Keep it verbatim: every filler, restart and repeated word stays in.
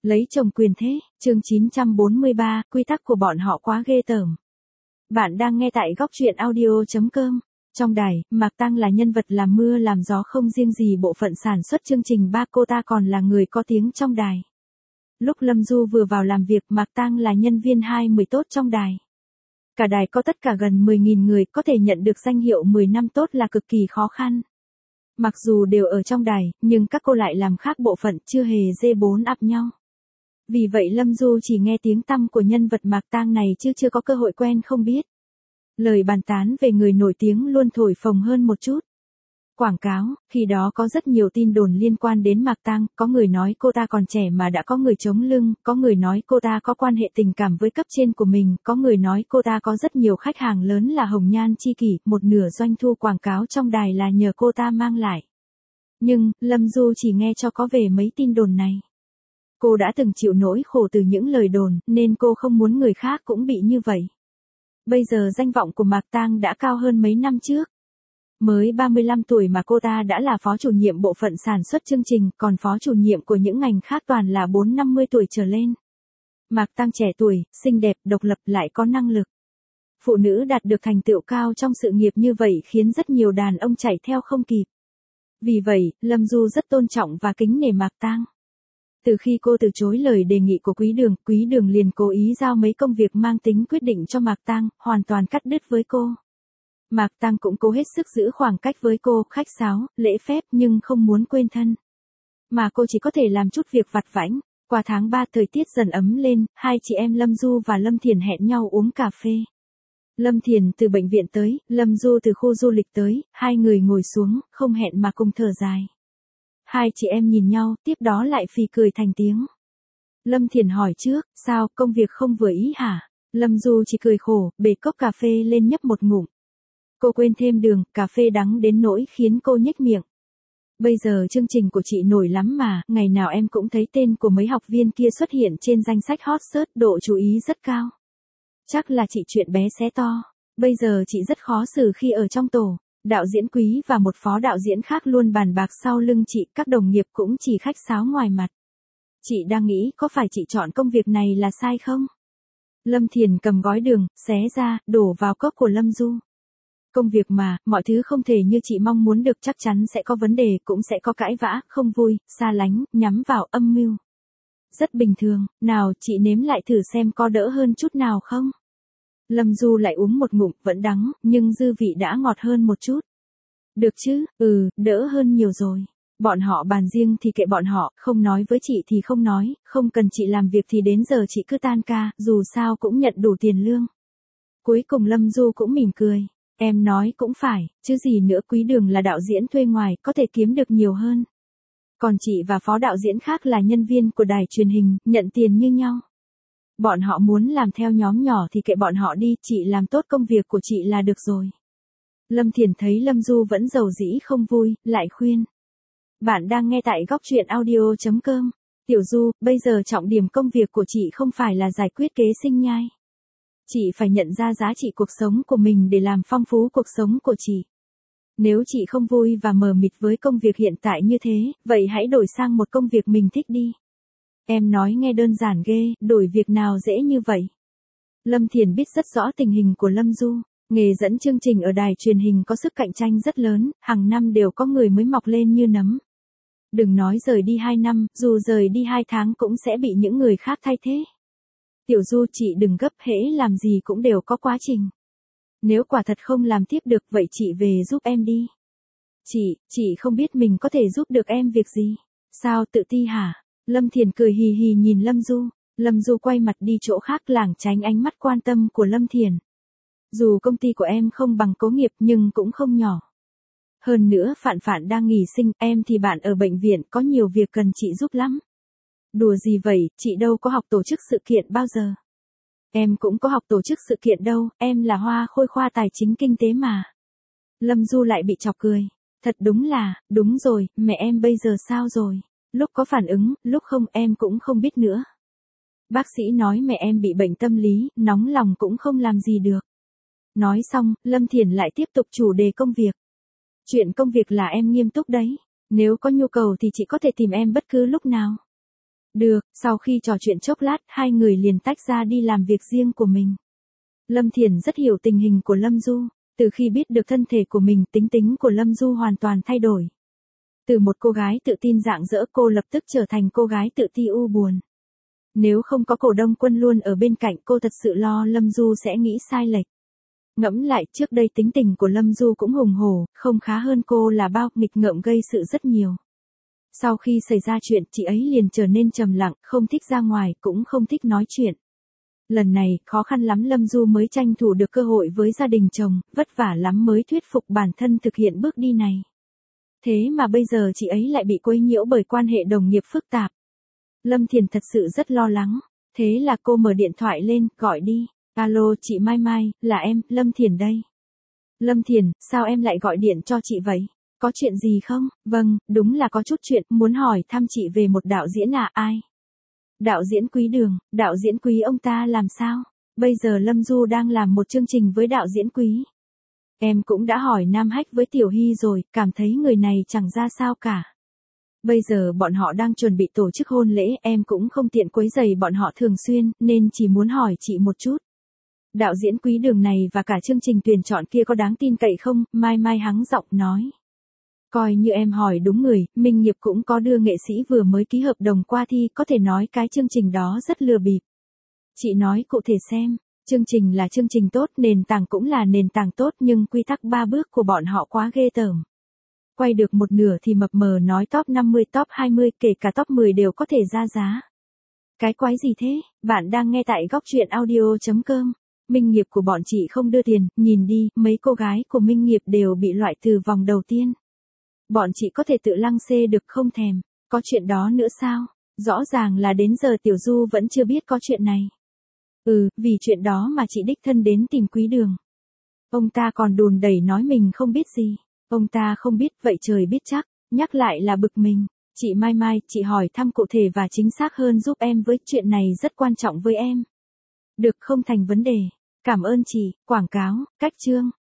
Lấy chồng quyền thế, chương chín trăm bốn mươi ba, quy tắc của bọn họ quá ghê tởm. Bạn đang nghe tại góc truyện audio chấm com. Trong đài, Mạc Tăng là nhân vật làm mưa làm gió không riêng gì bộ phận sản xuất chương trình ba, cô ta còn là người có tiếng trong đài. Lúc Lâm Du vừa vào làm việc, Mạc Tăng là nhân viên hai mươi tốt trong đài. Cả đài có tất cả gần mười nghìn người, có thể nhận được danh hiệu mười năm tốt là cực kỳ khó khăn. Mặc dù đều ở trong đài, nhưng các cô lại làm khác bộ phận, chưa hề dê bốn ập nhau. Vì vậy Lâm Du chỉ nghe tiếng tăm của nhân vật Mạc Tăng này chứ chưa có cơ hội quen không biết. Lời bàn tán về người nổi tiếng luôn thổi phồng hơn một chút. Quảng cáo, khi đó có rất nhiều tin đồn liên quan đến Mạc Tăng, có người nói cô ta còn trẻ mà đã có người chống lưng, có người nói cô ta có quan hệ tình cảm với cấp trên của mình, có người nói cô ta có rất nhiều khách hàng lớn là hồng nhan chi kỷ, một nửa doanh thu quảng cáo trong đài là nhờ cô ta mang lại. Nhưng, Lâm Du chỉ nghe cho có về mấy tin đồn này. Cô đã từng chịu nỗi khổ từ những lời đồn, nên cô không muốn người khác cũng bị như vậy. Bây giờ danh vọng của Mạc Tăng đã cao hơn mấy năm trước. Mới ba mươi lăm tuổi mà cô ta đã là phó chủ nhiệm bộ phận sản xuất chương trình, còn phó chủ nhiệm của những ngành khác toàn là bốn năm mươi tuổi trở lên. Mạc Tăng trẻ tuổi, xinh đẹp, độc lập lại có năng lực. Phụ nữ đạt được thành tựu cao trong sự nghiệp như vậy khiến rất nhiều đàn ông chạy theo không kịp. Vì vậy, Lâm Du rất tôn trọng và kính nể Mạc Tăng. Từ khi cô từ chối lời đề nghị của Quý Đường, Quý Đường liền cố ý giao mấy công việc mang tính quyết định cho Mạc Tăng, hoàn toàn cắt đứt với cô. Mạc Tăng cũng cố hết sức giữ khoảng cách với cô, khách sáo, lễ phép nhưng không muốn quên thân. Mà cô chỉ có thể làm chút việc vặt vãnh. Qua tháng ba thời tiết dần ấm lên, hai chị em Lâm Du và Lâm Thiền hẹn nhau uống cà phê. Lâm Thiền từ bệnh viện tới, Lâm Du từ khu du lịch tới, hai người ngồi xuống, không hẹn mà cùng thở dài. Hai chị em nhìn nhau, tiếp đó lại phì cười thành tiếng. Lâm Thiền hỏi trước, sao, công việc không vừa ý hả? Lâm Du chỉ cười khổ, bê cốc cà phê lên nhấp một ngụm. Cô quên thêm đường, cà phê đắng đến nỗi khiến cô nhếch miệng. Bây giờ chương trình của chị nổi lắm mà, ngày nào em cũng thấy tên của mấy học viên kia xuất hiện trên danh sách hot search, độ chú ý rất cao. Chắc là chị chuyện bé xé to. Bây giờ chị rất khó xử khi ở trong tổ. Đạo diễn Quý và một phó đạo diễn khác luôn bàn bạc sau lưng chị, các đồng nghiệp cũng chỉ khách sáo ngoài mặt. Chị đang nghĩ có phải chị chọn công việc này là sai không? Lâm Thiền cầm gói đường, xé ra, đổ vào cốc của Lâm Du. Công việc mà, mọi thứ không thể như chị mong muốn được, chắc chắn sẽ có vấn đề, cũng sẽ có cãi vã, không vui, xa lánh, nhắm vào, âm mưu. Rất bình thường, nào chị nếm lại thử xem có đỡ hơn chút nào không? Lâm Du lại uống một ngụm, vẫn đắng, nhưng dư vị đã ngọt hơn một chút. Được chứ, ừ, đỡ hơn nhiều rồi. Bọn họ bàn riêng thì kệ bọn họ, không nói với chị thì không nói, không cần chị làm việc thì đến giờ chị cứ tan ca, dù sao cũng nhận đủ tiền lương. Cuối cùng Lâm Du cũng mỉm cười. Em nói cũng phải, chứ gì nữa, Quý Đường là đạo diễn thuê ngoài, có thể kiếm được nhiều hơn. Còn chị và phó đạo diễn khác là nhân viên của đài truyền hình, nhận tiền như nhau. Bọn họ muốn làm theo nhóm nhỏ thì kệ bọn họ đi, chị làm tốt công việc của chị là được rồi. Lâm Thiền thấy Lâm Du vẫn giàu dĩ không vui, lại khuyên. Bạn đang nghe tại góc truyện audio chấm com. Tiểu Du, bây giờ trọng điểm công việc của chị không phải là giải quyết kế sinh nhai. Chị phải nhận ra giá trị cuộc sống của mình để làm phong phú cuộc sống của chị. Nếu chị không vui và mờ mịt với công việc hiện tại như thế, vậy hãy đổi sang một công việc mình thích đi. Em nói nghe đơn giản ghê, đổi việc nào dễ như vậy? Lâm Thiền biết rất rõ tình hình của Lâm Du. Nghề dẫn chương trình ở đài truyền hình có sức cạnh tranh rất lớn, hàng năm đều có người mới mọc lên như nấm. Đừng nói rời đi hai năm, dù rời đi hai tháng cũng sẽ bị những người khác thay thế. Tiểu Du, chị đừng gấp, hễ làm gì cũng đều có quá trình. Nếu quả thật không làm tiếp được vậy chị về giúp em đi. Chị, chị không biết mình có thể giúp được em việc gì. Sao, tự ti hả? Lâm Thiền cười hì hì nhìn Lâm Du. Lâm Du quay mặt đi chỗ khác lảng tránh ánh mắt quan tâm của Lâm Thiền. Dù công ty của em không bằng Cố Nghiệp nhưng cũng không nhỏ. Hơn nữa Phạn Phạn đang nghỉ sinh, em thì bạn ở bệnh viện, có nhiều việc cần chị giúp lắm. Đùa gì vậy, chị đâu có học tổ chức sự kiện bao giờ. Em cũng có học tổ chức sự kiện đâu, em là Hoa Khôi khoa tài chính kinh tế mà. Lâm Du lại bị chọc cười. Thật đúng là, đúng rồi, mẹ em bây giờ sao rồi? Lúc có phản ứng, lúc không em cũng không biết nữa. Bác sĩ nói mẹ em bị bệnh tâm lý, nóng lòng cũng không làm gì được. Nói xong, Lâm Thiền lại tiếp tục chủ đề công việc. Chuyện công việc là em nghiêm túc đấy. Nếu có nhu cầu thì chị có thể tìm em bất cứ lúc nào. Được, sau khi trò chuyện chốc lát, hai người liền tách ra đi làm việc riêng của mình. Lâm Thiển rất hiểu tình hình của Lâm Du, từ khi biết được thân thể của mình, tính tính của Lâm Du hoàn toàn thay đổi. Từ một cô gái tự tin rạng rỡ, cô lập tức trở thành cô gái tự ti u buồn. Nếu không có Cổ Đông Quân luôn ở bên cạnh, cô thật sự lo Lâm Du sẽ nghĩ sai lệch. Ngẫm lại, trước đây tính tình của Lâm Du cũng hùng hổ, không khá hơn cô là bao, nghịch ngợm gây sự rất nhiều. Sau khi xảy ra chuyện, chị ấy liền trở nên trầm lặng, không thích ra ngoài, cũng không thích nói chuyện. Lần này, khó khăn lắm Lâm Du mới tranh thủ được cơ hội với gia đình chồng, vất vả lắm mới thuyết phục bản thân thực hiện bước đi này. Thế mà bây giờ chị ấy lại bị quấy nhiễu bởi quan hệ đồng nghiệp phức tạp. Lâm Thiển thật sự rất lo lắng, thế là cô mở điện thoại lên, gọi đi. Alo, chị Mai Mai, là em, Lâm Thiển đây. Lâm Thiển, sao em lại gọi điện cho chị vậy? Có chuyện gì không? Vâng, đúng là có chút chuyện, muốn hỏi thăm chị về một đạo diễn à, ai? Đạo diễn Quý Đường, đạo diễn Quý ông ta làm sao? Bây giờ Lâm Du đang làm một chương trình với đạo diễn Quý. Em cũng đã hỏi Nam Hách với Tiểu Hy rồi, cảm thấy người này chẳng ra sao cả. Bây giờ bọn họ đang chuẩn bị tổ chức hôn lễ, em cũng không tiện quấy rầy bọn họ thường xuyên, nên chỉ muốn hỏi chị một chút. Đạo diễn Quý Đường này và cả chương trình tuyển chọn kia có đáng tin cậy không? Mai Mai hắng giọng nói. Coi như em hỏi đúng người, Minh Nghiệp cũng có đưa nghệ sĩ vừa mới ký hợp đồng qua thi, có thể nói cái chương trình đó rất lừa bịp. Chị nói cụ thể xem, chương trình là chương trình tốt, nền tảng cũng là nền tảng tốt, nhưng quy tắc ba bước của bọn họ quá ghê tởm. Quay được một nửa thì mập mờ nói top năm mươi, top hai mươi, kể cả top mười đều có thể ra giá. Cái quái gì thế? Bạn đang nghe tại góc truyện audio chấm com. Minh Nghiệp của bọn chị không đưa tiền, nhìn đi, mấy cô gái của Minh Nghiệp đều bị loại từ vòng đầu tiên. Bọn chị có thể tự lăng xê được không thèm, có chuyện đó nữa sao? Rõ ràng là đến giờ Tiểu Du vẫn chưa biết có chuyện này. Ừ, vì chuyện đó mà chị đích thân đến tìm Quý Đường. Ông ta còn đùn đẩy nói mình không biết gì. Ông ta không biết, vậy trời biết chắc, nhắc lại là bực mình. Chị Mai Mai, chị hỏi thăm cụ thể và chính xác hơn giúp em với, chuyện này rất quan trọng với em. Được, không thành vấn đề. Cảm ơn chị. Quảng cáo, cách chương.